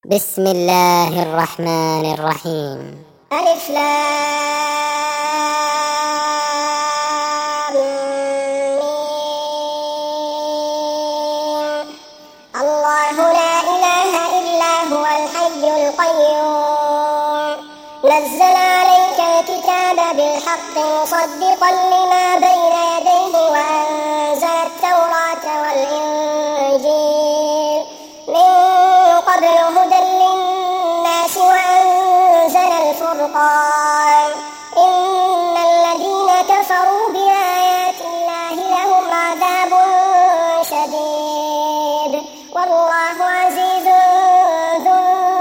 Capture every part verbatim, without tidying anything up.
بسم الله الرحمن الرحيم. ألف لام ميم. الله لا إله إلا هو الحي القيوم نزل عليك الكتاب بالحق مصدقا لما بين يديه وأنزل التوراة والإنجيل من قبل هدى للناس وأنزل الفرقان إن الذين كفروا بآيات الله لهم عذاب شديد والله عزيز ذو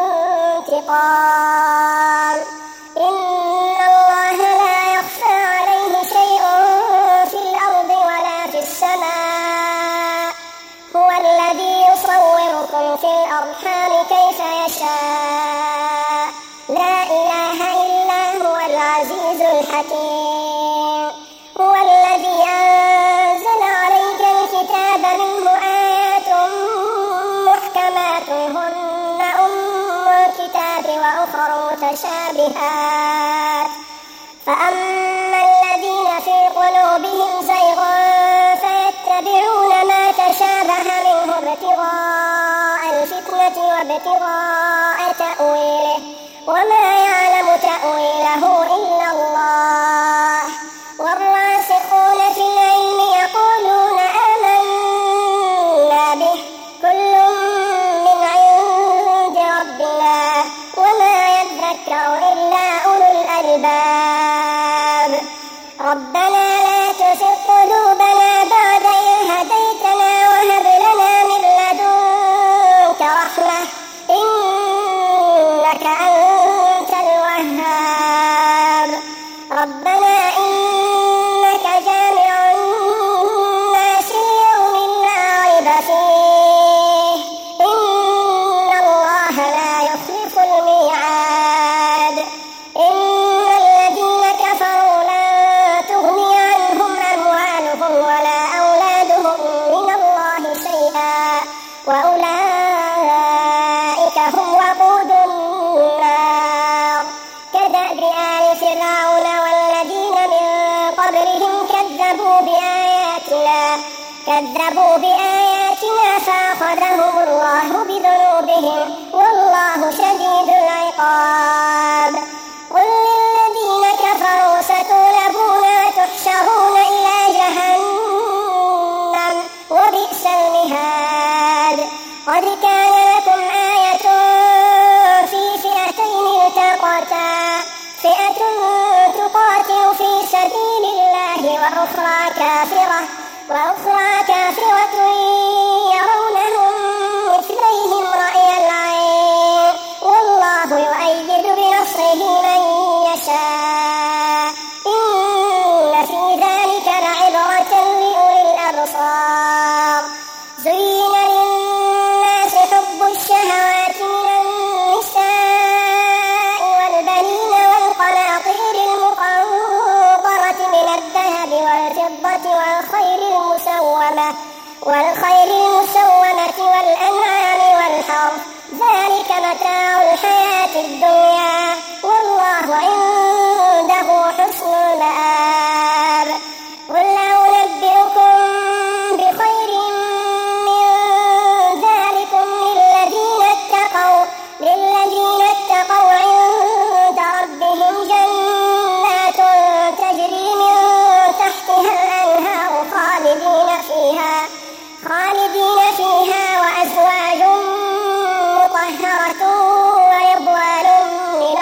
انتقام. إن الله لا يخفى عليه شيء في الأرض ولا في السماء هو الذي يصوركم في الأرحام كيف يشاء لا إله إلا هو العزيز الحكيم. هو الذي أنزل عليك الكتاب منه آيات محكمات هن أم الكتاب وأخر متشابهات فأما الذين في قلوبهم زيغ فيتبعون ما تشابه منه ابتغاء الفتنة وابتغاء تأويله وما يعلم تأويله إلا الله والراسخون في العلم يقولون آمنا به كل من عند ربنا وما يذكر إلا أولو الألباب. ربنا لا تزغ قلوبنا بعد إذ هديتنا وهب لنا من لدنك رحمة إنك أنت الوهاب. ربنا إنك جامع الناس ليوم لا ريب فيه إن الله لا يخلف الميعاد. إن الذين كفروا لن تغني عنهم أموالهم ولا أولادهم من الله شيئا وأولئك هم وقود النار. كدأب آل فرعون والذين من قبلهم كذبوا بآياتنا كذبوا بآياتنا فأخذهم الله بذنوبهم والله شديد العقاب. قل للذين كفروا ستغلبون وتحشرون إلى جهنم وبئس المهاد. قد كان لكم آية في فئتين التقتا فئة تقاتل في سبيل الله وأخرى كافرة وأخرى كافرة يرونهم مثليهم رأي العين والله يؤيد بنصره من يشاء إن في ذلك لعبرة لأولي الأبصار. زين للناس حب الشهوات من النساء والبنين والقناطير المقنطرة من الذهب والفضة والخيل المسومة والخيل المسومة والأنعام والحرث ذلك متاع الحياة الدنيا والله عنده حسن المآب. قل أنبئكم بخير من ذلكم للذين اتقوا للذين اتقوا عند ربهم جنات تجري من تحتها الأنهار خالدين فيها خالدين فيها وأزواج مطهرة ورضوان من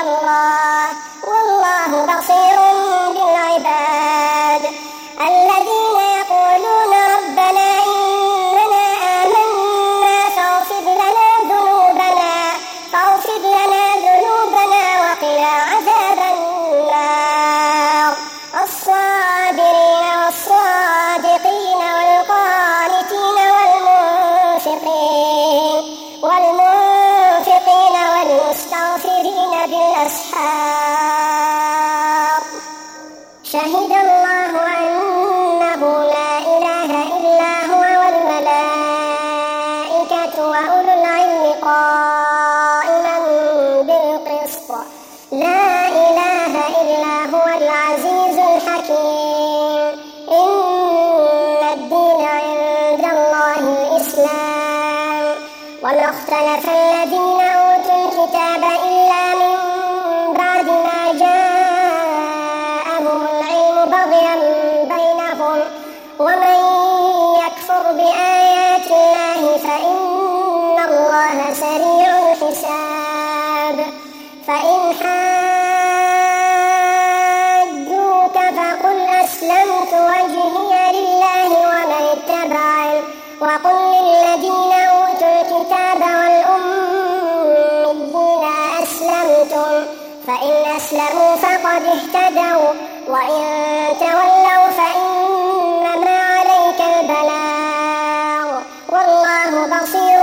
لا إله إلا هو العزيز الحكيم. إن الدين عند الله الإسلام. وما اختلف الذين أوتوا الكتاب إلا من بعد ما جاءهم العلم بغيا بينهم. ومن يكفر بآيات الله فإن الله سريع الحساب. فإن حاجوك فقل أسلمت وجهي لله ومن اتبعني وقل للذين أوتوا الكتاب والأميين أسلمتم فإن أسلموا فقد اهتدوا وإن تولوا فإنما عليك البلاغ والله بصير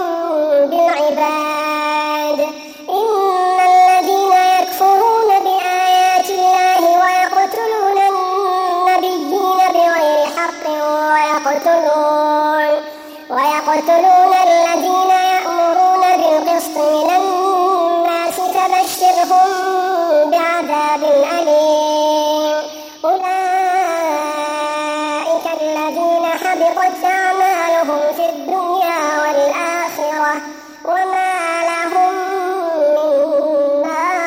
بالعباد. إن الذين يكفرون بآيات الله ويقتلون النبيين بغير حق ويقتلون ويقتلون الذين يأمرون بالقسط من الناس فبشرهم بعذاب أليم. أولئك الذين حبطت أعمالهم في الدنيا والآخرة وما لهم من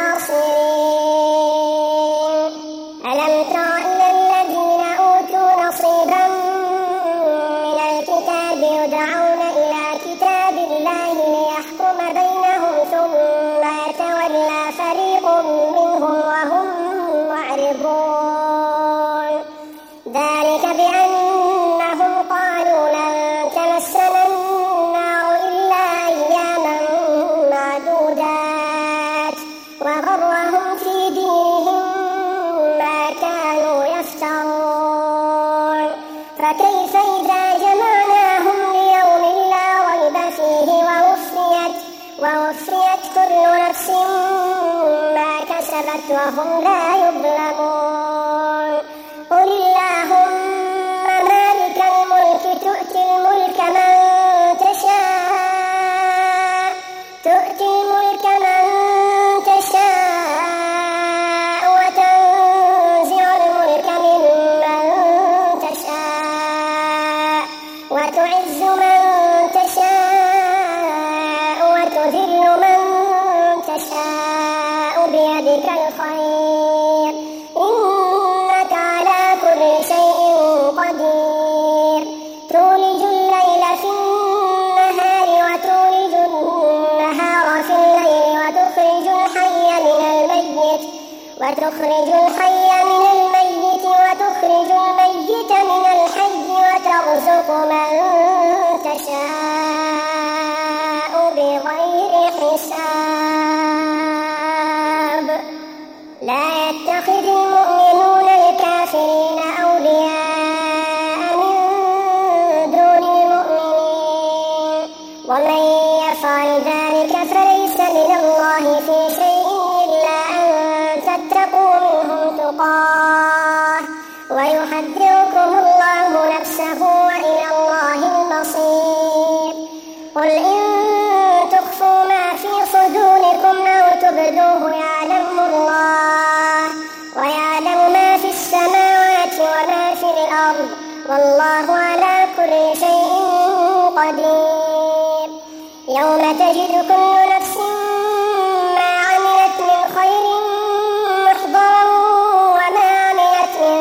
ناصرين. ألم تر إلى الذين أوتوا نصيبا من الكتاب يدعون إلى كتاب الله ليحكم بينهم ثم يتولى فريق منهم وهم معرضون. ذلك بأنهم قالوا لن تمسنا النار إلا أياما معدودات وغرهم في دينهم ما كانوا يفترون. فكيف إذا جمعناهم ليوم لا ريب فيه ووفيت ووفيت كل نفس ما كسبت وهم لا يظلمون. قل اللهم مالك الملك تؤتي الملك من تشاء تؤتي الملك من تشاء وتنزع الملك ممن تشاء وتعز من تشاء وتذل من تشاء بيدك الخير إنك على كل شيء قدير. تولج الليل في النهار وتولج النهار في الليل وتخرج الحي من الميت وتخرج الحي من الميت وتخرج الميت من الحي وترزق من تشاء بغير حساب. لا يتخذ المؤمنون الكافرين أولياء من دون المؤمنين ومن يفعل ذلك فليس من الله في شيء إلا أن تتقوا منهم تقاه ويحذركم الله نفسه وإلى الله المصير. قل إن تخفوا ما في صدوركم أو تبدوه يعلمه الله ويعلم ما في السماوات وما في الأرض والله على كل شيء قدير. يوم تجد كل نفس ما عملت من خير محضرا وما عملت من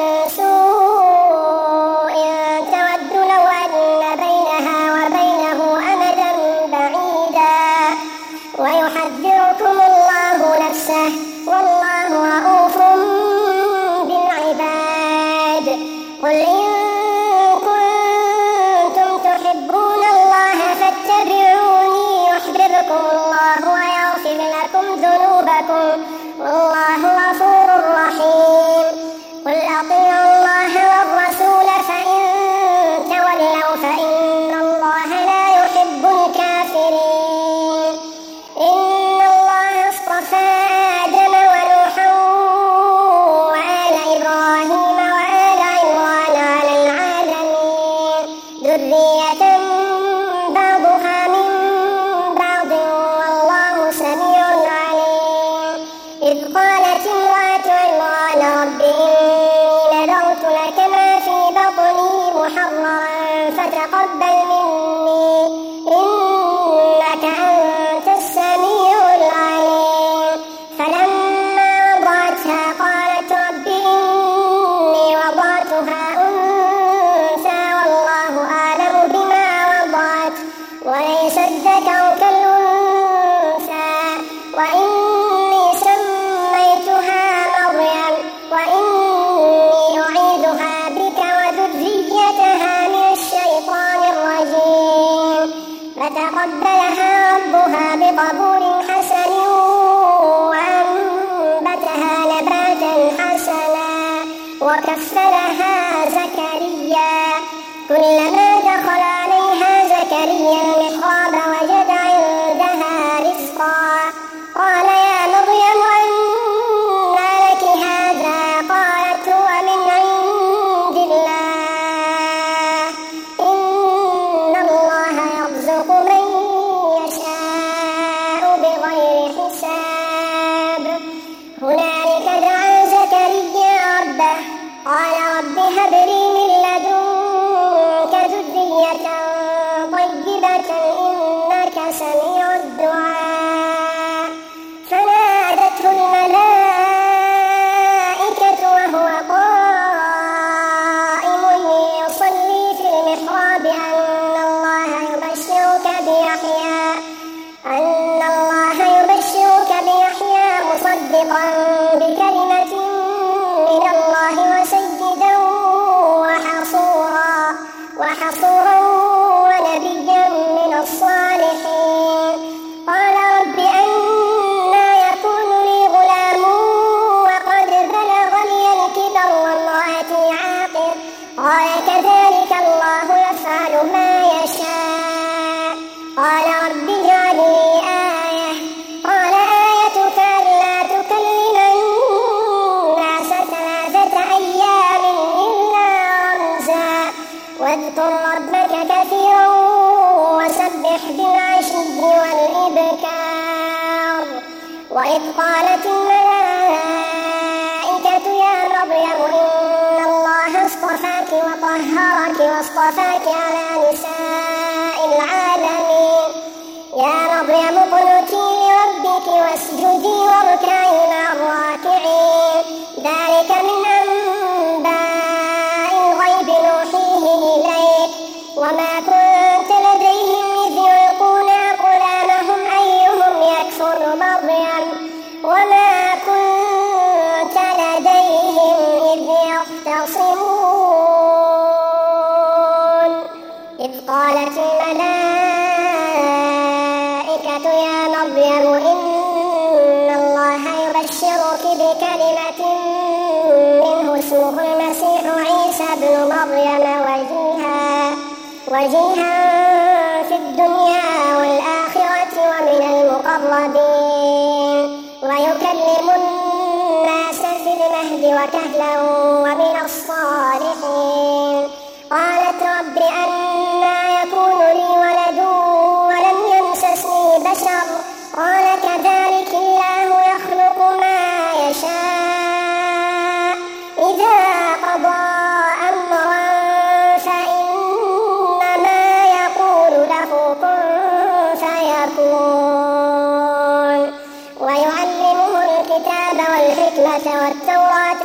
سوء تود لو أن بينها وبينه أمدا بعيدا ويحذركم الله نفسه والله رؤوف بالعباد. قل إن كنتم تحبون الله فاتبعوني يحببكم الله ويغفر لكم ذنوبكم والله غفور رحيم. قل أطيعوا الله والرسول فإن تولوا فإن الله لا يحب الكافرين. إن الله اصطفى آدم ونوحا وآل إبراهيم وآل عمران على العالمين ذرية بعضها من بعض والله سميع عليم. إذ وكفلها زكريا كلما دخل عليها زكريا المحراب وجد عندها رزقا قال يا مريم أنى لك هذا قالت هو من عند الله إن الله يرزق من يشاء بغير حساب هنالك دعا زكريا ربه قال رب هب لي من لدنك ذرية طيبة إنك سميع الدعاء فنادته الملائكة وهو قائم يصلي في المحراب أن الله يبشرك بيحيى أن الله يبشرك بيحيى مصدقا بكلمة من الله وسيدا وحصورا وحصورا ونبيا من الصالحين قال رب أنى يكون لي غلام وقد بلغني الكبر وامرأتي عاقر قال كذلك الله يفعل ما يشاء قال رب اجعل لي آية قال آيتك ألا تكلم الناس ثلاثة أيام إلا رمزا واذكر ربك كثيرا وسبح بالعشي والإبكار وإذ قالت الملائكة يا مريم إن الله اصطفاك وطهرك واصطفاك على نساء العالمين يا مريم اقنتي لربك واسجدي واركعي مع الراكعين ذلك من أنباء الغيب نوحيه إليك وما كنت لديهم إذ يلقون أقلامهم أيهم يكفر مريم وما كنت لديهم إذ يختصمون إذ قالت الملائكة يا مريم إن الله يبشرك بكلمة منه اسمه المسيح عيسى ابن مريم وجيها وجيها في الدنيا والآخرة ومن المقربين ويكلم الناس في المهد وكهلا ومن الصالحين قالت رب أنى يكون لي ولد ولم يمسسني بشر قال كذلك الله يخلق ما يشاء إذا قضى أمرا فإنما يقول له كن فيكون ويعلمه الكتاب والحكمة والتوراة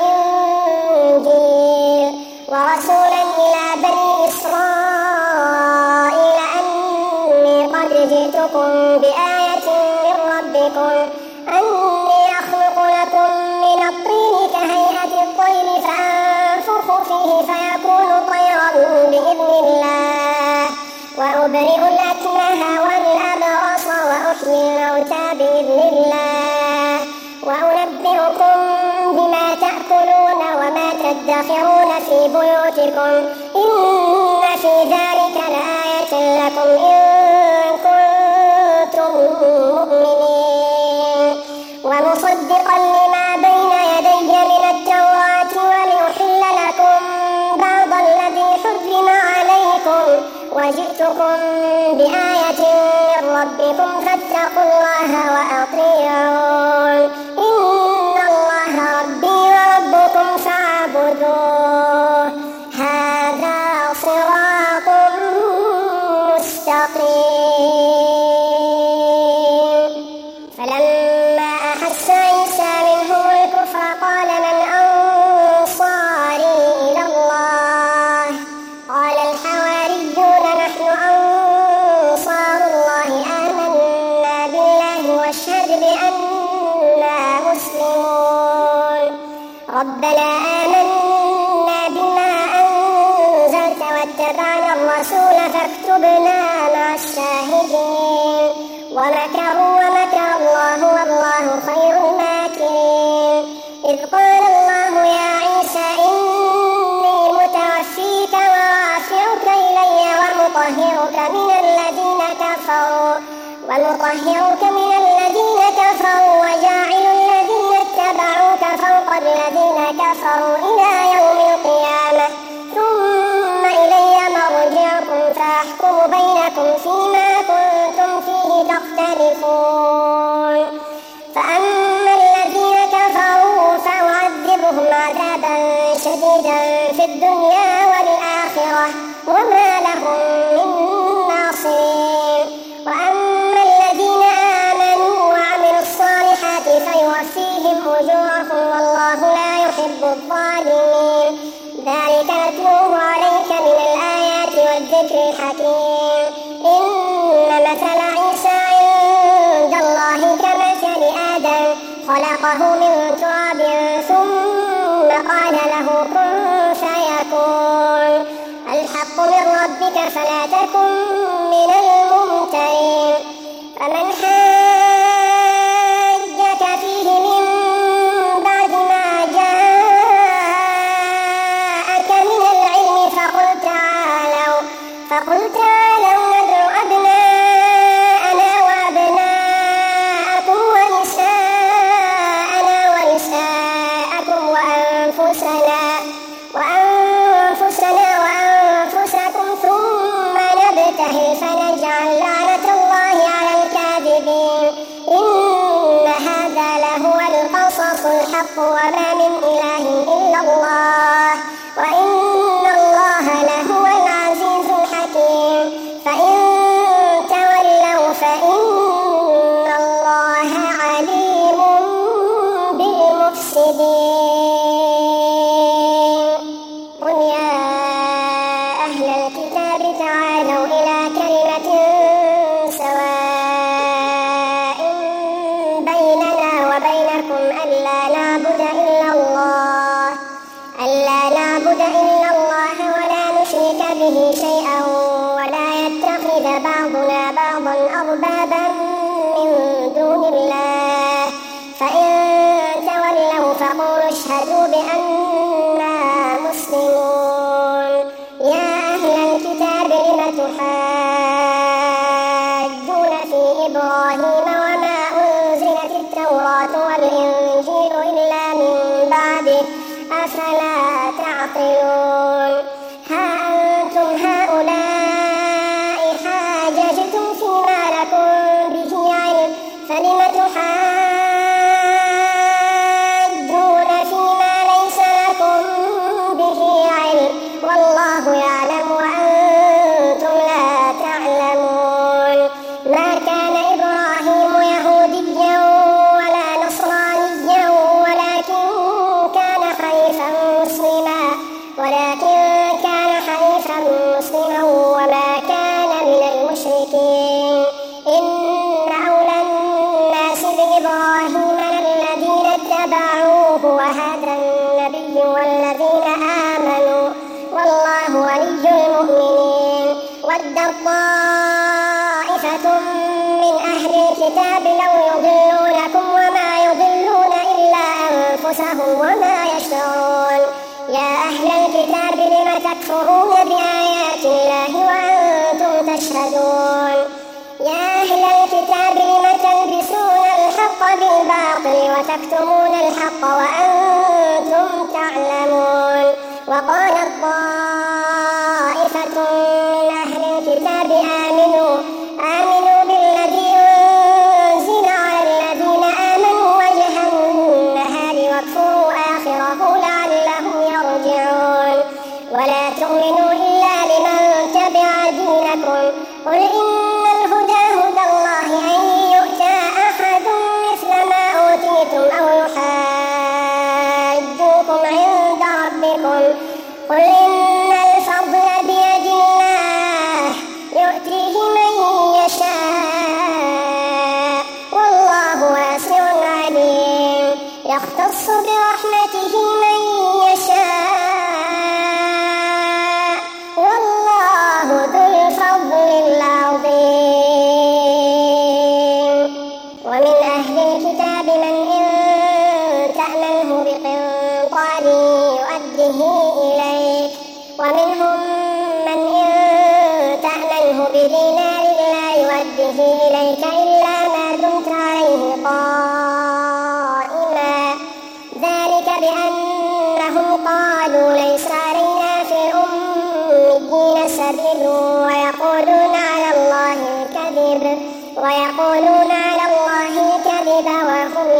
والإنجيل ورسولا إلى بني إسرائيل أني قد جئتكم بآية من ربكم أني أخلق لكم من الطين كهيئة الطير فأنفخ فيه فيكون طيرا بإذن الله وأبرئ الأكمه والأبرص وأحيي الموتى بإذن الله وأنبئكم بما تأكلون وما تدخرون في بيوتكم إن في ذلك لآية لكم إن كنتم مؤمنين ومصدقا لما بين يدي من التوراة ولأحل لكم بعض الذي حرم عليكم وجئتكم بآية من ربكم فاتقوا الله وأطيعون إن الله ربي وربكم فاعبدوه هذا صراط مستقيم فلما أحس عيسى منهم الكفر قال من أنصاري إلى الله قال الحواريون نحن أنصار الله آمنا بالله واشهد بأننا مسلمون ربنا آمنا بما أنزلت واتبعنا الرسول فاكتبنا مع الشاهدين ومكروا ومكر الله والله خير الماكرين إذ قال الله يا عيسى فأما الذين كفروا فأعذبهم عذابا شديدا في الدنيا والآخرة وما لهم من ناصرين. وأما الذين آمنوا وعملوا الصالحات فيوفيهم أجورهم والله لا يحب الظالمين. ذلك نتلوه عليك من الآيات والذكر الحكيم. إن مثل عيسى عند الله كمثل آدم خلقه من تراب ثم قال له كن فيكون. الحق من ربك فلا تكن من الممترين. فمن حاجك فيه من بعد ما جاءك من العلم فقل تعالوا فقل تعالوا ندعو أبناءنا وأبناءكم ونساءنا ونساءكم وأنفسنا وأنفسنا وأنفسكم ثم نبتهل فنجعل لعنة الله على الكاذبين. إن هذا لهو القصص الحق وما من إله إلا الله وإن الله لهو العزيز الحكيم. فإن تولوا فإن الله عليم بالمفسدين. قل يا أهل الكتاب تعالوا إلى كلمة سواء بيننا وبينكم ألا نعبد إلا الله ألا نعبد إلا الله ولا نشرك به شيئا ولا يتخذ بعضنا بعضا أربابا من دون الله. فإن تولوا فقولوا اشهدوا بأننا مسلمون. يا أهل الكتاب لم تحاجون في إبراهيم وما أنزلت التوراة والإنجيل إلا من بعده أفلا تعقلون. ها أنتم هؤلاء حاججتم فيما لكم به علم فلم تحاجون فيما ليس لكم به علم والله يعلم وأنتم لا تعلمون. ما كان إبراهيم يهوديا ولا نصرانيا ولكن كان حنيفا مسلما ولكن كان حنيفا مسلما وما كان من المشركين. إن أولى الناس بإبراهيم للذين اتبعوه وهذا النبي والذين آمنوا والله ولي المؤمنين. ودت طائفة من أهل الكتاب لو يضلونكم وما يضلون إلا أنفسهم وما يشعرون. يا أهل الكتاب لم تكفرون بآيات الله وأنتم تشهدون. يا أهل الكتاب لم تلبسون الحق بالباطل وتكتمون الحق وأنتم تعلمون. وقالت طائفة من أهل الكتاب آمنوا آمنوا بالذي أنزل على الذين آمنوا وجه النهار واكفروا آخره لعلهم يرجعون. ولا تؤمنوا إلا لمن تبع دينكم. قل إن الهدى هدى الله أن يؤتى أحد مثل ما أوتيتم أو يحاجوكم عند ربكم. قل إن الفضل بيد الله يؤتيه من يشاء والله واسع عليم. يختص برحمته من يشاء والله ذو الفضل العظيم. ومن أهل الكتاب من إن تأمنه بقنطار يؤده إليك ومنهم من إن تأمنه بدينار لا يؤده إليك إلا ما دمت عليه قائما. ذلك بأنهم قالوا ليس علينا في الأميين سبيل ويقولون على الله الكذب ويقولون على الله الكذب وهم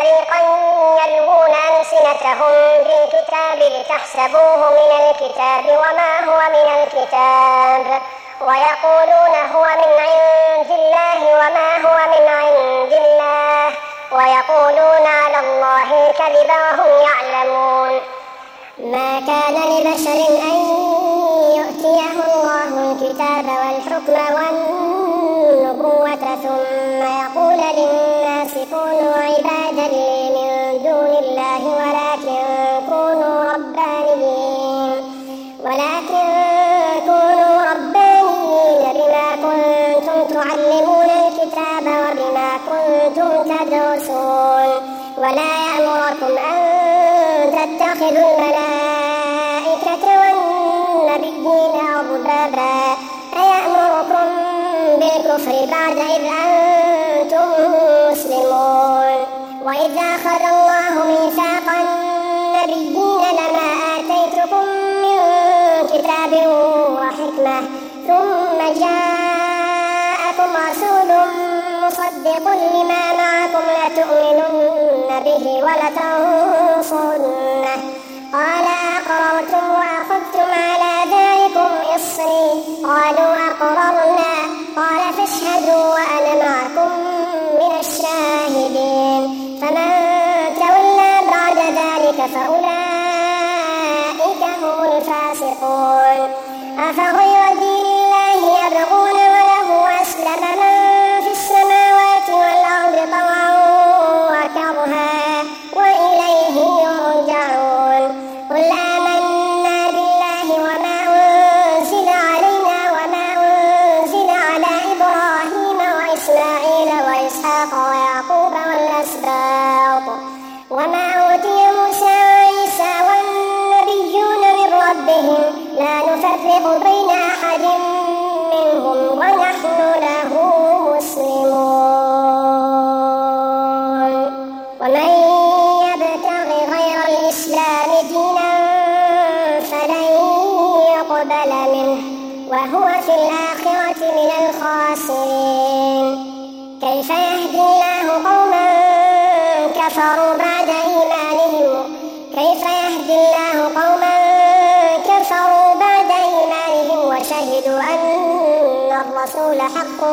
فريقا يلوون ألسنتهم بالكتاب لتحسبوه من الكتاب وما هو من الكتاب ويقولون هو من عند الله وما هو من عند الله ويقولون على الله الكذب وهم يعلمون. ما كان لبشر أن يؤتيه الله الكتاب والحكم والنبوة ثم يقول للناس كونوا عبادا لي من دون الله ولكن كونوا ربانيين ولكن كونوا ربانيين بما كنتم تعلمون الكتاب وبما كنتم تدرسون ولا يأمركم أن تتخذوا الملائكة والنبيين أربابا أيأمركم بالكفر بعد إذ أنتم مسلمون. وإذ أخذ الله ميثاق النبيين لما آتيتكم من كتاب وحكمة ثم جاءكم رسول مصدق لما معكم لتؤمنن به ولتنصرنه قال أقررتم وأخذتم على ذلكم إصري قالوا أقررنا قال فاشهدوا وأنا معكم من الشاهدين. فمن تولى بعد ذلك فأولئك هم الفاسقون. أفغير دين الله يبغون وله أسلم من في السماوات والأرض طوعا وكرها وإليه يرجعون. قل آمنا بالله وما أنزل علينا وما أنزل على إبراهيم وإسماعيل وإسحاق ويعقوب والأسباط وما أوتي موسى وعيسى والنبيون من ربهم لا نفرق بين أحد منهم ونحن له مسلمون. ومن يبتغ غير الإسلام دينا فلن يقبل منه وهو في الآخرة من الخاسرين. كيف يهدي الله قوما كفروا بعد إيمانهم كيف يهدي الله قوما كفروا بعد إيمانهم وشهدوا أن الرسول حق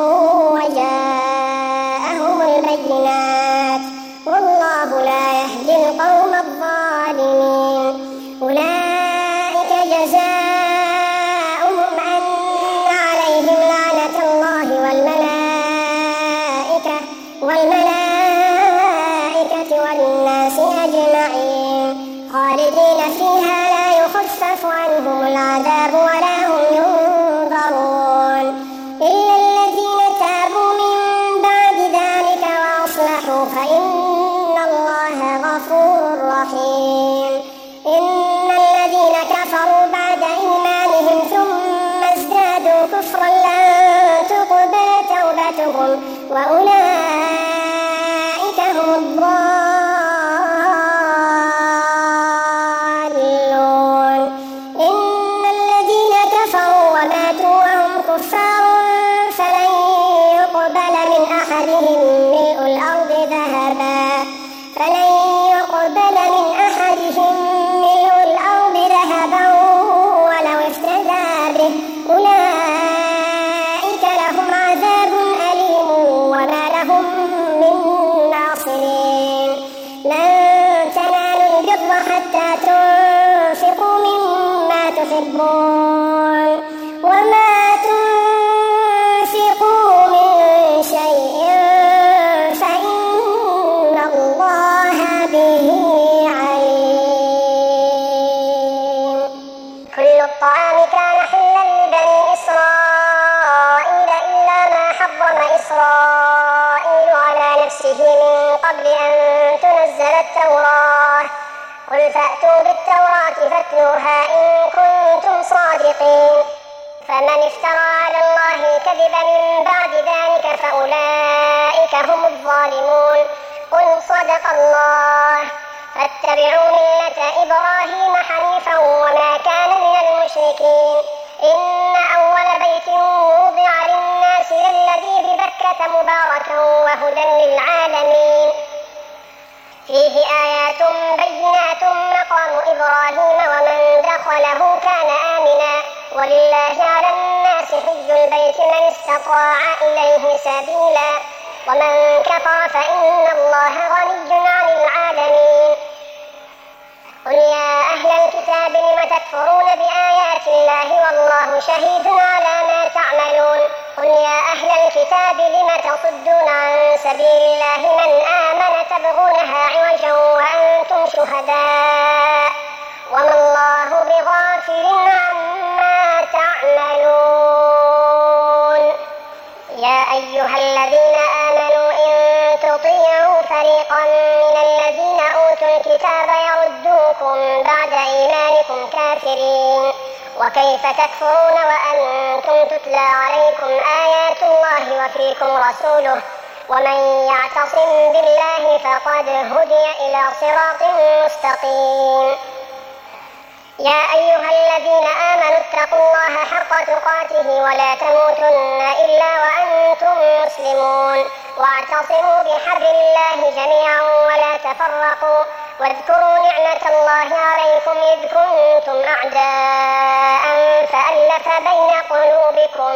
وجاءهم البينات والله لا يهدي القوم الظالمين. أولئك جزاؤهم أن عليهم لعنة الله والملائكة والملائكة والناس أجمعين خالدين فيها لا يخفف عنهم العذاب ولا هم ينظرون إلا الذين تابوا من بعد ذلك وأصلحوا فإن الله غفور رحيم. إن الذين كفروا بعد إيمانهم ثم ازدادوا كفرا لن تقبل توبتهم وأولئك هم الضالون. إن الذين كفروا وماتوا وهم كفار فلن يقبل من أحدهم ملء الأرض ذهبا فلن يقبل من أحدهم ملء الأرض ذهبا ولو افتدى به أولئك لهم عذاب أليم وما لهم من ناصرين. لن تنالوا البر حتى تنفقوا مما تحبون وما تنفقوا من شيء فإن الله به عليم. كل الطعام كان حلا لبني إسرائيل إلا ما حرم إسرائيل على نفسه من قبل أن تنزل التوراة قل فأتوا بالتوراة فاتلوها إن كنتم صادقين. فمن افترى على الله الكذب من بعد ذلك فأولئك هم الظالمون. قل صدق الله فاتبعوا ملة إبراهيم حنيفا وما كان من المشركين. إن أول بيت وضع للناس للذي ببكة مباركا وهدى للعالمين فيه آيات بينات مقام إبراهيم ومن دخله كان آمنا ولله على الناس حج البيت من استطاع إليه سبيلا ومن كفر فإن الله غني عن العالمين. قل يا أهل الكتاب لم تكفرون بآيات الله والله شهيد على ما تعملون. قل يا أهل الكتاب لم تصدون عن سبيل الله من آمن تبغونها عوجا وأنتم شهداء وما الله بغافل عما تعملون. يا أيها الذين آمنوا إن تطيعوا فريقا من الذين أوتوا الكتاب يردوكم بعد إيمانكم كافرين وكيف تكفرون وأنتم تتلى عليكم آيات الله وفيكم رسوله ومن يعتصم بالله فقد هدي إلى صراط مستقيم. يا أيها الذين آمنوا اتقوا الله حق تقاته ولا تموتن إلا وأنتم مسلمون واعتصموا بحبل الله جميعا ولا تفرقوا واذكروا نعمة الله عليكم إذ كنتم أعداء فألف بين قلوبكم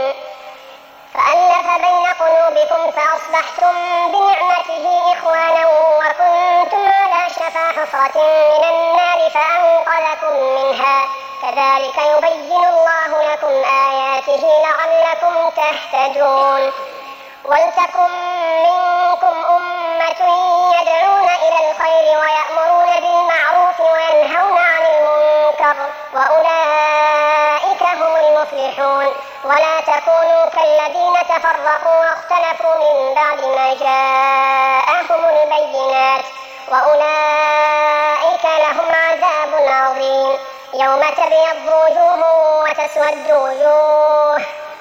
فألف بين قلوبكم فأصبحتم بنعمته إخوانا وكنتم على شفا حفرة من النار فأنقذكم منها كذلك يبين الله لكم آياته لعلكم تهتدون. ولتكن منكم أمة يدعون إلى الخير ويأمرون بالمعروف وينهون عن المنكر وأولئك هم المفلحون. ولا تكونوا كالذين تفرقوا واختلفوا من بعد ما جاءهم البينات وأولئك لهم عذاب عظيم. يوم تبيض وجوه وتسود وجوه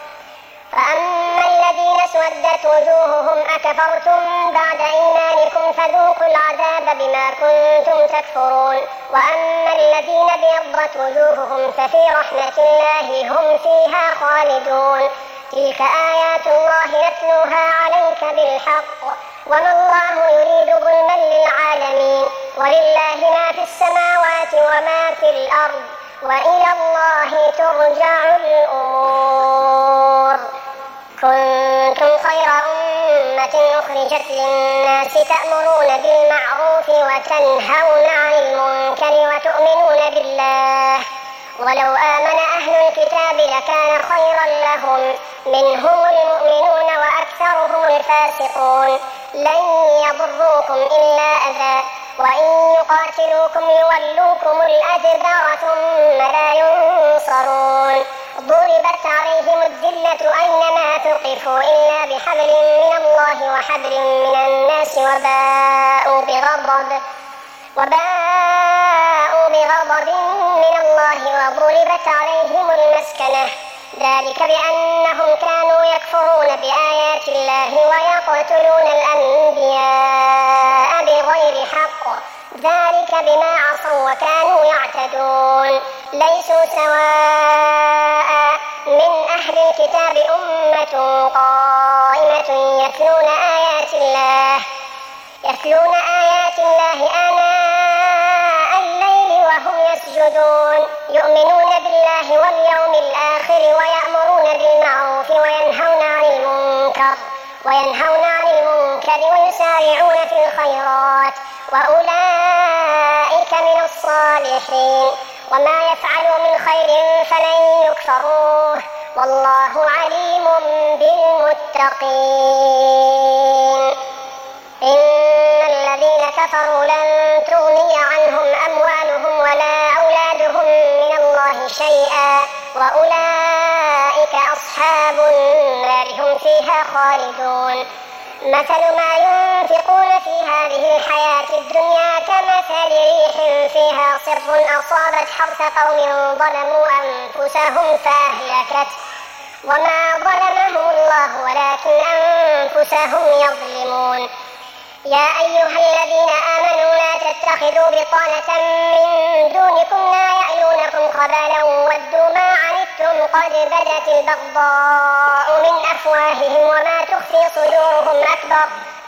فأما الذين اسودت وجوههم أكفرتم بعد إيمانكم فذوقوا العذاب بما كنتم تكفرون. وأما الذين ابيضت وجوههم ففي رحمة الله هم فيها خالدون. تلك آيات الله نتلوها عليك بالحق وما الله يريد ظلما للعالمين ولله ما في السماوات وما في الأرض وإلى الله ترجع الأمور. كنتم خير أمة أخرجت للناس تأمرون بالمعروف وتنهون عن المنكر وتؤمنون بالله ولو آمن أهل الكتاب لكان خيرا لهم منهم المؤمنون وأكثرهم الفاسقون. لن يضروكم إلا أذى وإن يقاتلوكم يولوكم الأدبار ثم لا ينصرون. ضربت عليهم الذلة أينما ثقفوا إلا بحبل من الله وحبل من الناس وباءوا بغضب وباءوا بغضب من الله وضربت عليهم المسكنة ذلك بأنهم كانوا يكفرون بآيات الله ويقتلون الأنبياء بغير حق ذلك بما عصوا وكانوا يعتدون. ليسوا سواء من أهل الكتاب أمة قائمة يتلون آيات الله يتلون آيات الله آناء الليل وهم يسجدون يؤمنون بالله واليوم الآخر ويأمرون بالمعروف وينهون عن المنكر وينهون عن المنكر ويسارعون في الخيرات وأولئك من الصالحين. وما يفعلوا من خير فلن يكفروه والله عليم بالمتقين. إن الذين كفروا لن تغني عنهم أموالهم ولا أولادهم من الله شيئا وأولئك أصحاب النار هم فيها خالدون. مثل ما ينفقون في هذه الحياة الدنيا كمثل ريح فيها صر أصابت حرث قوم ظلموا أنفسهم فأهلكت وما ظلمهم الله ولكن أنفسهم يظلمون. يا أيها الذين آمنوا لا تتخذوا بطانة من دونكم لا يألونكم خبالا ودوا ما عنتم قد بدت البغضاء من أفواههم وما تخفي صدورهم أكبر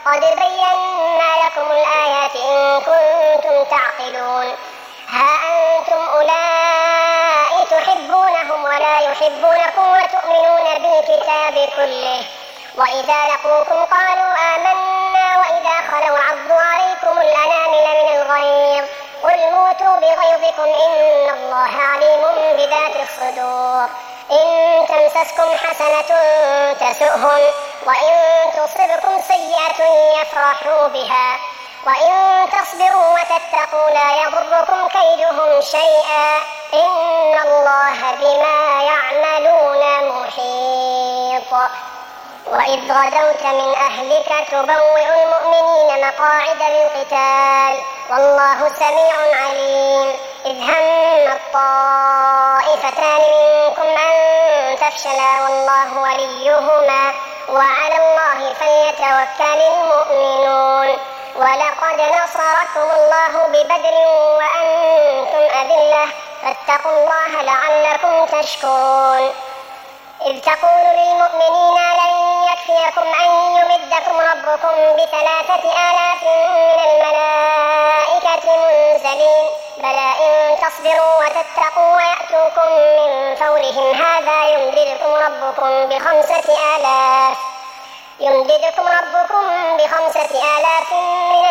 قد بينا لكم الآيات إن كنتم تعقلون. ها أنتم أولئك تحبونهم ولا يحبونكم وتؤمنون بالكتاب كله وإذا لقوكم قالوا آمنا وإذا خلوا عضوا عليكم الأنامل من الغيظ قل موتوا بغيظكم إن الله عليم بذات الصدور. إن تمسسكم حسنة تسؤهم وإن تصبكم سيئة يفرحوا بها وإن تصبروا وتتقوا لا يضركم كيدهم شيئا إن الله بما يعملون محيط. وإذ غدوت من أهلك تبوئ المؤمنين مقاعد للقتال والله سميع عليم. إذ هم الطائفتان منكم أن تفشلا والله وليهما وعلى الله فليتوكل المؤمنون. ولقد نصركم الله ببدر وأنتم أذلة فاتقوا الله لعلكم تشكرون. إذ تقول للمؤمنين لن يكفيكم أن يمدكم ربكم بثلاثة آلاف من الملائكة منزلين بلى إن تصبروا وتتقوا ويأتوكم من فورهم هذا يمددكم ربكم بخمسة آلاف يمددكم ربكم بخمسة آلاف من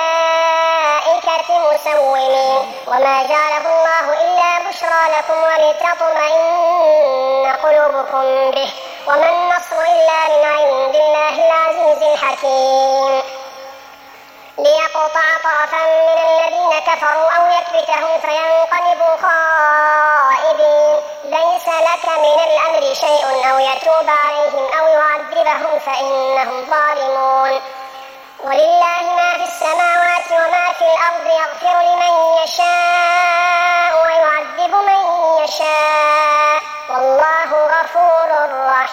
الملائكة مسومين وما جعله الله إلا بشرى لكم ولتطمئن قلوبكم به وما النصر إلا من عند الله العزيز الحكيم. ليقطع طرفا من الذين كفروا أو يكبتهم فينقلبوا خائبين ليس لك من الأمر شيء أو يتوب عليهم أو يعذبهم فإنهم ظالمون. ولله ما في السماوات وما في الأرض يغفر لمن يشاء ويعذب من يشاء والله غفور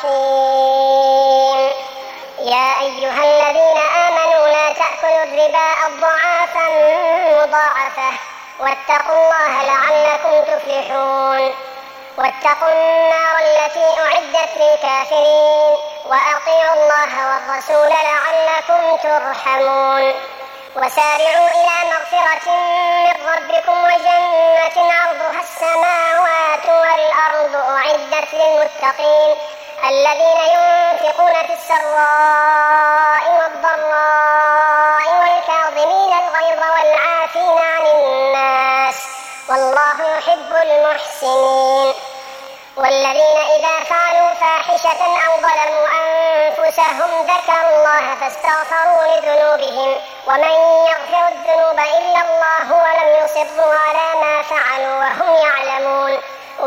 رحيم. يا أيها الذين آمنوا لا تأكلوا الربا أضعافا مضاعفة واتقوا الله لعلكم تفلحون. واتقوا النار التي أعدت للكافرين وأطيعوا الله والرسول لعلكم ترحمون. وسارعوا إلى مغفرة من ربكم وجنة عرضها السماوات والأرض أعدت للمتقين الذين ينفقون في السراء والضراء والكاظمين الغيظ والعافين عن الناس والله يحب المحسنين. والذين إذا فعلوا فاحشة أو ظلموا أنفسهم ذكروا الله فاستغفروا لذنوبهم ومن يغفر الذنوب إلا الله ولم يصروا على ما فعلوا وهم يعلمون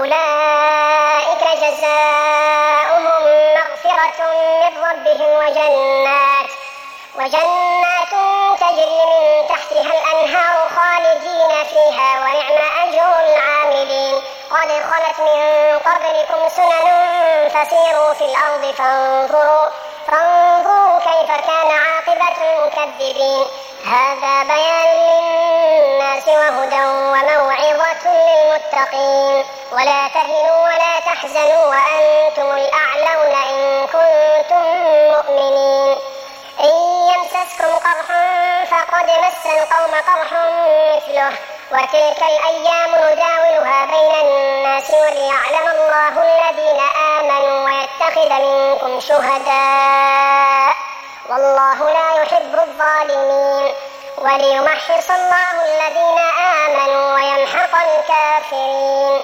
أولئك جزاؤهم مغفرة من ربهم وجنات وجنات تجري من تحتها الأنهار خالدين فيها ونعم أجر العاملين. قد خلت من قبلكم سنن فسيروا في الأرض فانظروا, فانظروا كيف كان عاقبة المكذبين. هذا بيان للناس وهدى وموعظة للمتقين. ولا تهنوا ولا تحزنوا وأنتم الأعلون إن كنتم مؤمنين. إن يمسسكم قرح فقد مس القوم قرح مثله وتلك الأيام نداولها بين الناس وليعلم الله الذين آمنوا ويتخذ منكم شهداء والله لا يحب الظالمين وليمحص الله الذين آمنوا ويمحق الكافرين.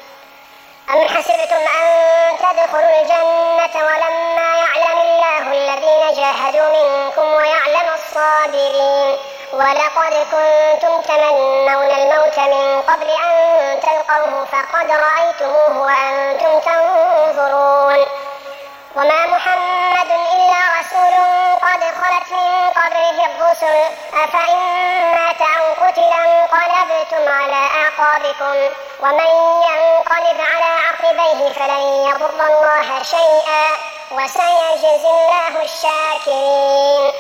أم حسبتم أن تدخلوا الجنة ولما يعلم الله الذين جاهدوا منكم ويعلم الصابرين ولقد كنتم تمنون الموت من قبل أن تلقوه فقد رأيتموه وأنتم تنظرون. وما محمد إلا رسول قد خلت من قبله الرسل أفإن مات أو قتل انقلبتم على أعقابكم ومن ينقلب على عقبيه فلن يضر الله شيئا وسيجزي الله الشاكرين.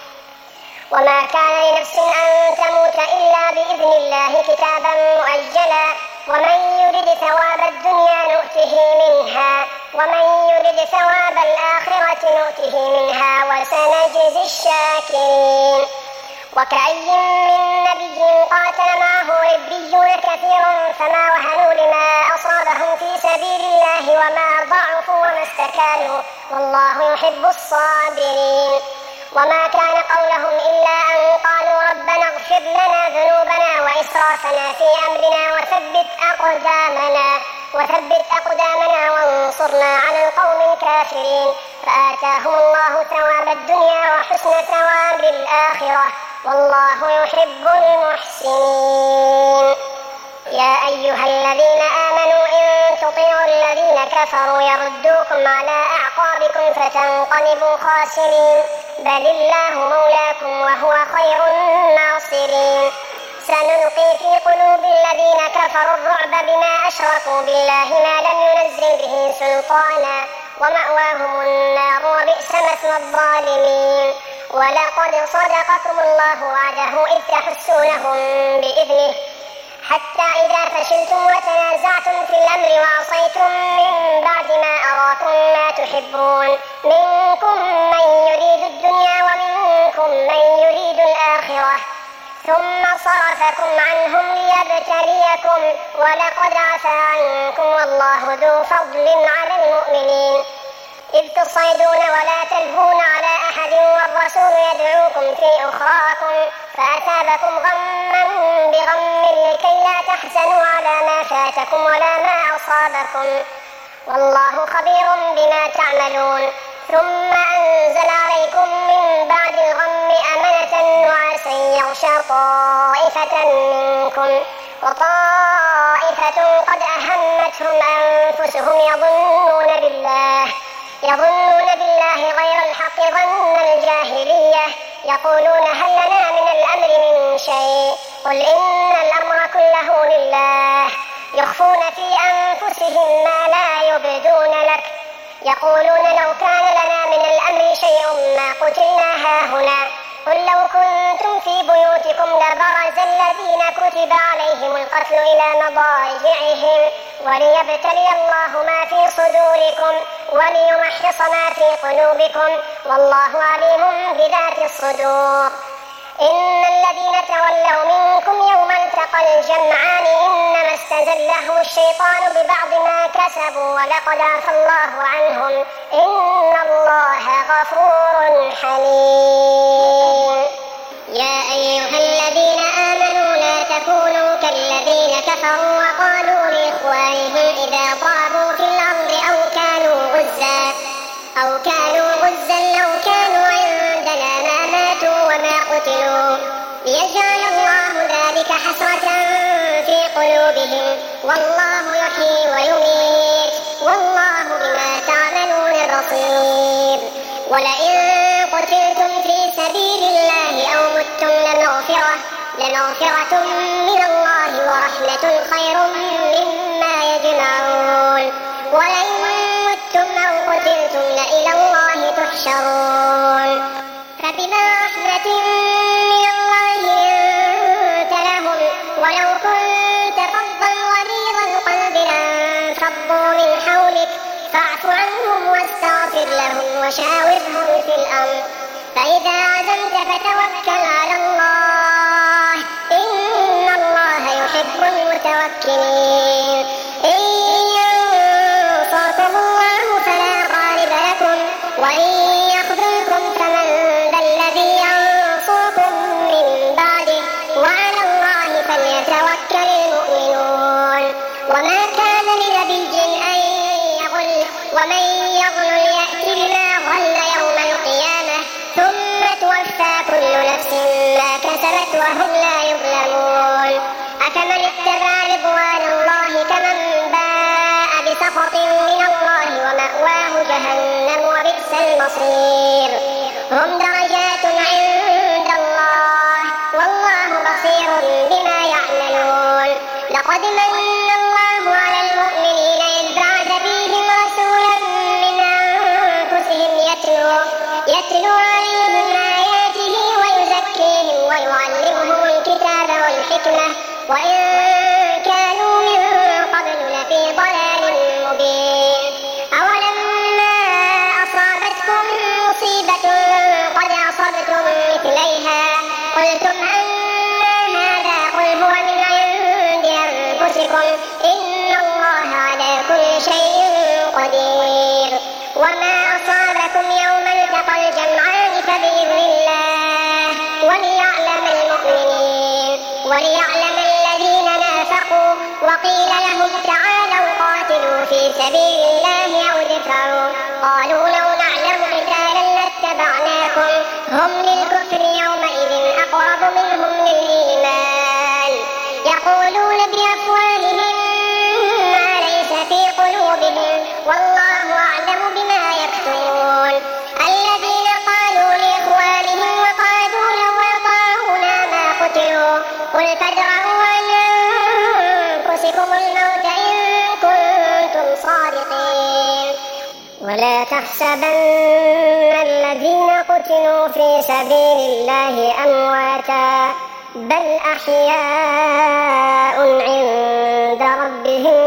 وما كان لنفس أن تموت إلا بإذن الله كتابا مؤجلا ومن يرد ثواب الدنيا نؤته منها ومن يرد ثواب الآخرة نؤته منها وسنجزي الشاكرين. وكأي من نبي قاتل معه ربيون كثير فما وهنوا لما أصابهم في سبيل الله وما ضعفوا وما استكانوا والله يحب الصابرين. وما كان قولهم إلا أن قالوا ربنا اغفر لنا ذنوبنا وإسرافنا في أمرنا وثبت أقدامنا وثبت أقدامنا وانصرنا على القوم الكافرين فآتاهم الله ثواب الدنيا وحسن ثواب الآخرة والله يحب المحسنين. يا أيها الذين آمنوا إن تطيعوا الذين كفروا يردوكم على أعقابكم فتنقلبوا خاسرين بل الله مولاكم وهو خير الناصرين. سنلقي في قلوب الذين كفروا الرعب بما أشركوا بالله ما لم ينزل به سلطانا ومأواهم النار وبئس مثوى الظالمين. ولقد صدقكم الله وعده إذ تحسونهم بإذنه حتى إذا فشلتم وتنازعتم في الأمر وعصيتم من بعد ما أراكم ما تحبون منكم من يريد الدنيا ومنكم من يريد الآخرة ثم صرفكم عنهم ليبتليكم ولقد عفا عنكم والله ذو فضل على المؤمنين. إذ تصعدون ولا تلهون على أحد والرسول يدعوكم في أخراكم فأثابكم غما بغم لكي لا تحزنوا على ما فاتكم ولا ما أصابكم والله خبير بما تعملون. ثم أنزل عليكم من بعد الغم أمنة نعاسا يغشى طائفة منكم وطائفة قد أهمتهم أنفسهم يظنون بالله يظنون بالله غير الحق ظن الجاهلية يقولون هل لنا من الأمر من شيء قل إن الأمر كله لله يخفون في أنفسهم ما لا يبدون لك يقولون لو كان لنا من الأمر شيء ما قتلنا هاهنا قل لو كنتم في بيوتكم لبرز الذين كتب عليهم القتل إلى مضاجعهم وليبتلي الله ما في صدوركم وليمحص ما في قلوبكم والله عليم بذات الصدور. إن الذين تولوا منكم يوم التقى الجمعان إنما استزلهم الشيطان ببعض ما كسبوا ولقد عفا الله عنهم إن الله غفور حليم. يا أيها الذين آمنوا لا تكونوا كالذين كفروا وقالوا لإخوانهم إذا ضربوا في الأرض أو كانوا غزا أو كانوا غزا لو كانوا عندنا ما ماتوا وما قتلوا ليجعل الله ذلك حسرة في قلوبهم والله يحيي ويميت والله بما تعملون بصير. ولئن قتلتم في سبيل الله أو متم لمغفرة لمغفرة من الله ورحمة خير مما يجمعون. ولئن متم أو قتلتم لإلى الله تحشرون. فبما رحمة من الله لنت لهم ولو كنت فظا غليظ القلب لانفضوا من حولك فاعف عنهم واستغفر لهم وشاورهم في الأمر فإذا عزمت فتوكل على الله إن الله يحب المتوكلين. إن ينصركم الله فلا غالب لكم وإن يخذلكم فمن ذا الذي ينصركم من بعده وعلى الله فليتوكل المؤمنون. وما كان لنبي أن يغل ومن يغل يأتي بما غل يوم القيامة ثم توفى كل نفس ما كسبت وهم لا يظلمون. أفمن اتبع رضوان الله كمن باء بسخط من الله ومأواه جهنم وبئس المصير. هم درجات عند الله والله بصير بما يعملون. لقد من الله على المؤمنين إذ بعث فيهم رسولا من أنفسهم يتلو يتلو عليهم آياته ويزكيهم ويعلمهم الكتاب والحكمة وإن كانوا من قبل لفي ضلال مبين. أولما أصابتكم التقى الجمعان فبإذن الله وليعلم المؤمنين وليعلم الذين نافقوا وقيل لهم تعالوا قاتلوا في سبيل الله أو ادفعوا قالوا لو نعلم قتالا لاتبعناكم هم للكفر يومئذ أقرب منهم للإيمان يقولون بأفواههم ما ليس في قلوبهم والله أعلم بما يكتمون الذين قالوا لإخوانهم وقالوا لو أطاعونا ما قتلوا قل فادرءوا عن أنفسكم الموت إن كنتم صادقين ولا تحسبن الذين قتلوا في سبيل الله أمواتا بل أحياء عند ربهم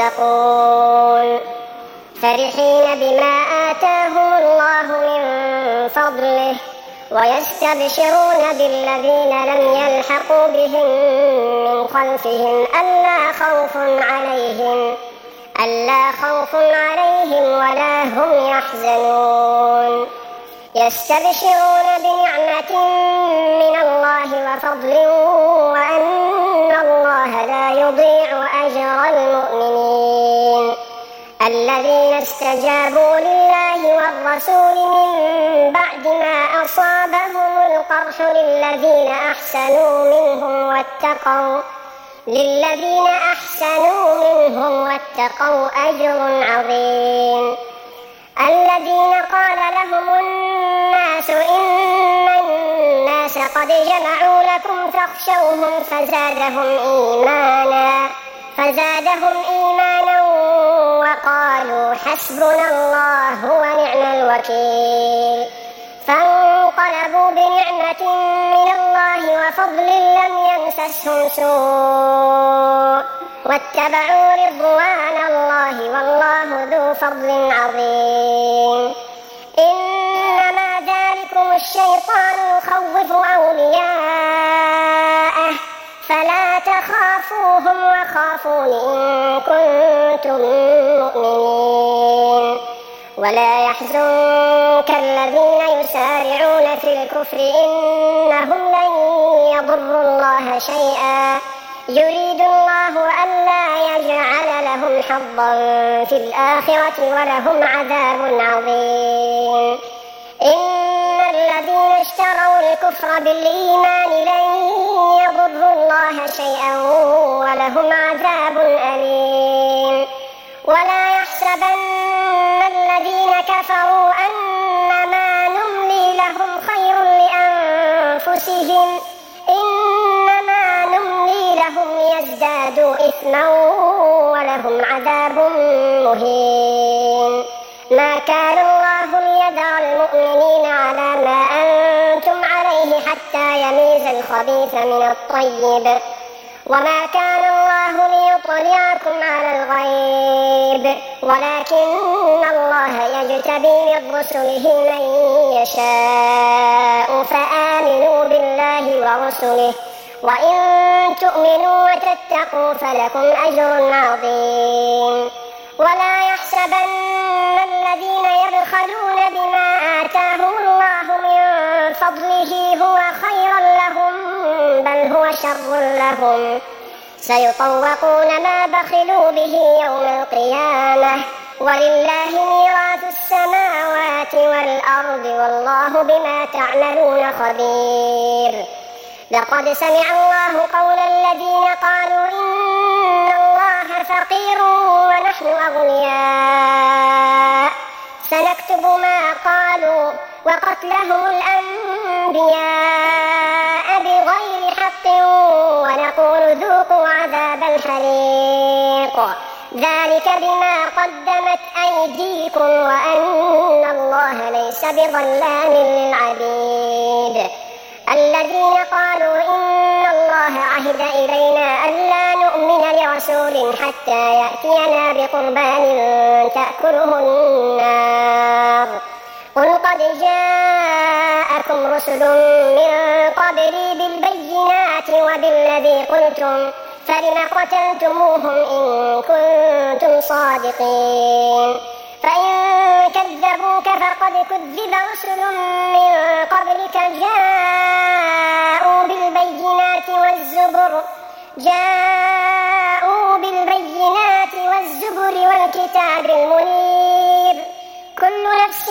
يرزقون فرحين بما آتاهم الله من فضله ويستبشرون بالذين لم يلحقوا بهم من خلفهم ألا خوف عليهم ألا خوف عليهم ولا هم يحزنون يستبشرون بنعمة من الله وفضل وأن الله لا يضيع أجر المؤمنين الذين استجابوا لله والرسول من بعد ما أصابهم القرح للذين أحسنوا منهم واتقوا للذين أحسنوا منهم واتقوا أجر عظيم الذين قال لهم الناس إن الناس قد جمعوا لكم فاخشوهم فزادهم إيمانا فزادهم إيمانا وقالوا حسبنا الله ونعم الوكيل فانقلبوا بنعمة من الله وفضل لم يمسسهم سوء واتبعوا رضوان الله والله ذو فضل عظيم إنما ذلكم الشيطان يخوف أولياءه فلا تخافوهم وخافون إن كنتم مؤمنين ولا يحزنك الذين يسارعون في الكفر إنهم لن يضروا الله شيئا يريد الله ألا يجعل لهم حظا في الآخرة ولهم عذاب عظيم إن الذين اشتروا الكفر بالإيمان لن يضروا الله شيئا ولهم عذاب أليم ولا يحسبن الذين كفروا أنما نملي لهم خير لأنفسهم إنما نملي لهم ليزدادوا إثما ولهم عذاب مهين ما كان الله ليذر المؤمنين على ما أنتم عليه حتى يميز الخبيث من الطيب وما كان الله ليطلعكم على الغيب ولكن الله يجتبي من رسله من يشاء فآمنوا بالله ورسله وإن تؤمنوا وتتقوا فلكم أجر عظيم ولا يحسبن الذين يبخلون بما آتاهم الله من فضله هو خيرا لهم بل هو شر لهم سيطوقون ما بخلوا به يوم القيامة ولله ميراث السماوات والأرض والله بما تعملون خبير لقد سمع الله قول الذين قالوا إن الله فقير ونحن أغنياء سنكتب ما قالوا وقتلهم الأنبياء بغير حق ونقول ذوقوا عذاب الحريق ذلك بما قدمت أيديكم وأن الله ليس بظلام للعبيد الذين قالوا إن الله عهد إلينا ألا نؤمن لرسول حتى يأتينا بقربان تأكله النار قل قد جاءكم رسل من قبلي بالبينات وبالذي قلتم فلم قتلتموهم إن كنتم صادقين فإن كذبوا كذبوك فقد كذب رسل من قبلك جاءوا بالبينات والزبر جاءوا بالبينات والزبر والكتاب المنير كل نفس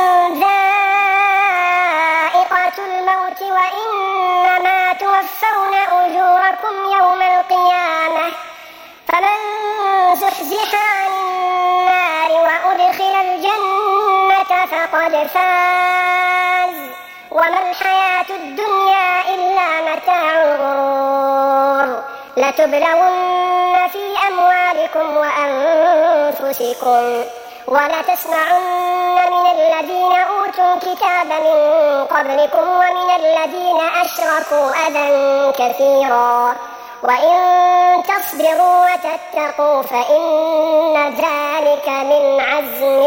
ذائقة الموت وإنما توفون أجوركم يوم القيامة فمن زحزح عن النار وأدخل الجنة فقد فاز وما الحياة الدنيا إلا متاع الغرور لتبلون في أموالكم وأنفسكم ولتسمعن من الذين أوتوا الكتاب من قبلكم ومن الذين أشركوا أذى كثيرا وإن تصبروا وتتقوا فإن ذلك من عزم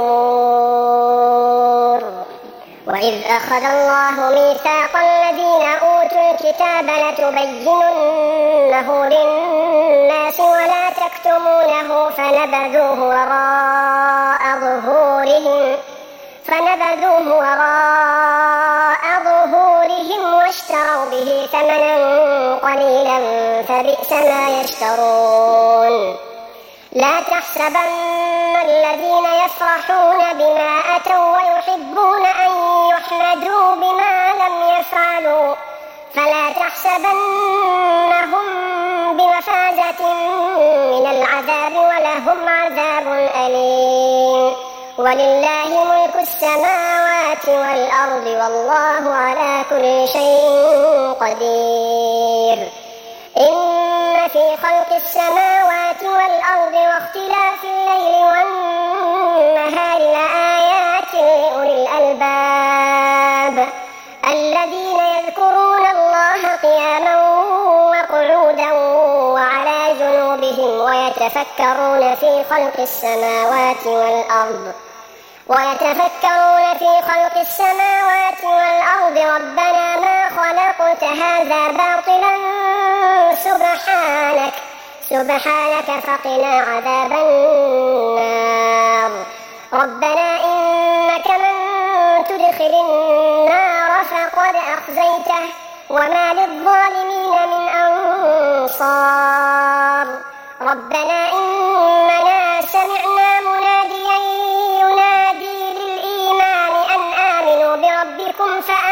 الأمور. وإذ أخذ الله ميثاق الذين أوتوا الكتاب لتبيننه للناس ولا تكتمونه فنبذوه وراء ظهورهم فنبذوه وراء ظهورهم واشتروا به ثمنا قليلا فبئس ما يشترون. لا تحسبن الذين يفرحون بما أتوا ويحبون أن يحمدوا بما لم يفعلوا فلا تحسبنهم بمفازة من العذاب ولهم عذاب أليم. ولله ملك السماوات والأرض والله على كل شيء قدير. إن في خلق السماوات والأرض واختلاف الليل والنهار لآيات لأولي الألباب الذين يذكرون الله قياما وقعودا وعلى جنوبهم ويتفكرون في خلق السماوات والأرض ويتفكرون في خلق السماوات والأرض ربنا ما خلقت هذا باطلا سبحانك سبحانك فقنا عذاب النار. ربنا إنك من تدخل النار فقد أخزيته وما للظالمين من أنصار. ربنا إننا سمعنا مناديا ينادي للإيمان أن آمنوا بربكم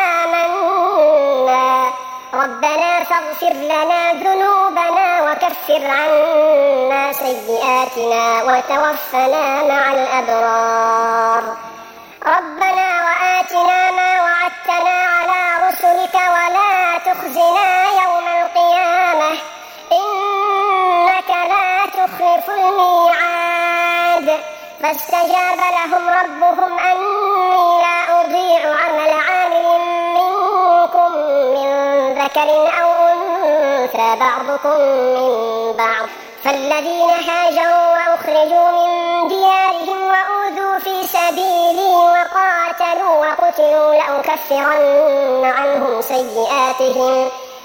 فآمنا ربنا فاغفر لنا ذنوبنا وكفر عنا سيئاتنا وتوفنا مع الأبرار. ربنا وآتنا ما وعدتنا على رسلك ولا تخزنا يوم القيامة إنك لا تخلف الميعاد. فاستجاب لهم ربهم أني لا أضيع عمل عامل منكم من ذكر أو أنثى بعضكم من بعض فالذين هاجروا وأخرجوا من ديارهم وأوذوا في سبيلي وقاتلوا وقتلوا لأكفرن عنهم سيئاتهم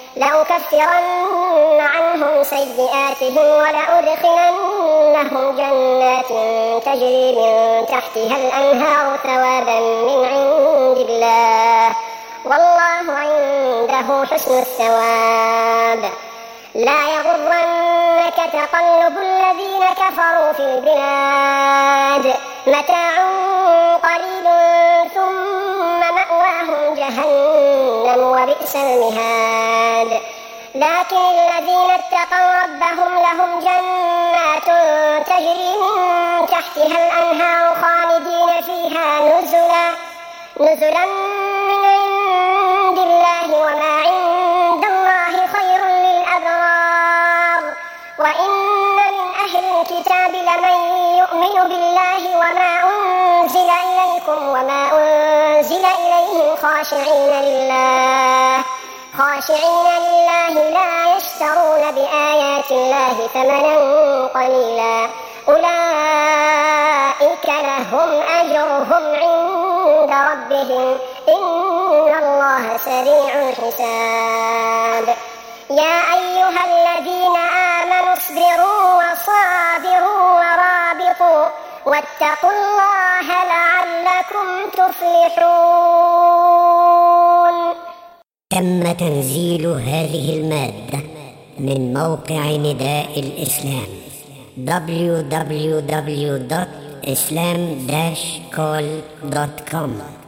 لأكفرن عنهم سيئاتهم ولأدخلنهم جنات تجري من تحتها الأنهار ثوابا من عند الله والله عنده حسن الثواب. لا يغرنك تقلب الذين كفروا في البلاد متاع قليل ثم مأواهم جهنم وبئس المهاد. لكن الذين اتقوا ربهم لهم جنات تجري من تحتها الأنهار خالدين فيها نزلا نزلا من عند الله وما عند الله خير للأبرار. وإن من أهل الكتاب لمن يؤمن بالله وما أنزل إليكم وما أنزل إليهم خاشعين لله خاشعين لله لا يشترون بآيات الله ثمنا قليلا أولئك لهم أجرهم عند ربهم إن الله سريع الحساب. يا أيها الذين آمنوا اصبروا وصابروا ورابطوا واتقوا الله لعلكم تفلحون. تم تنزيل هذه المادة من موقع نداء الإسلام دبليو دبليو دبليو دوت islam dash call دوت كوم.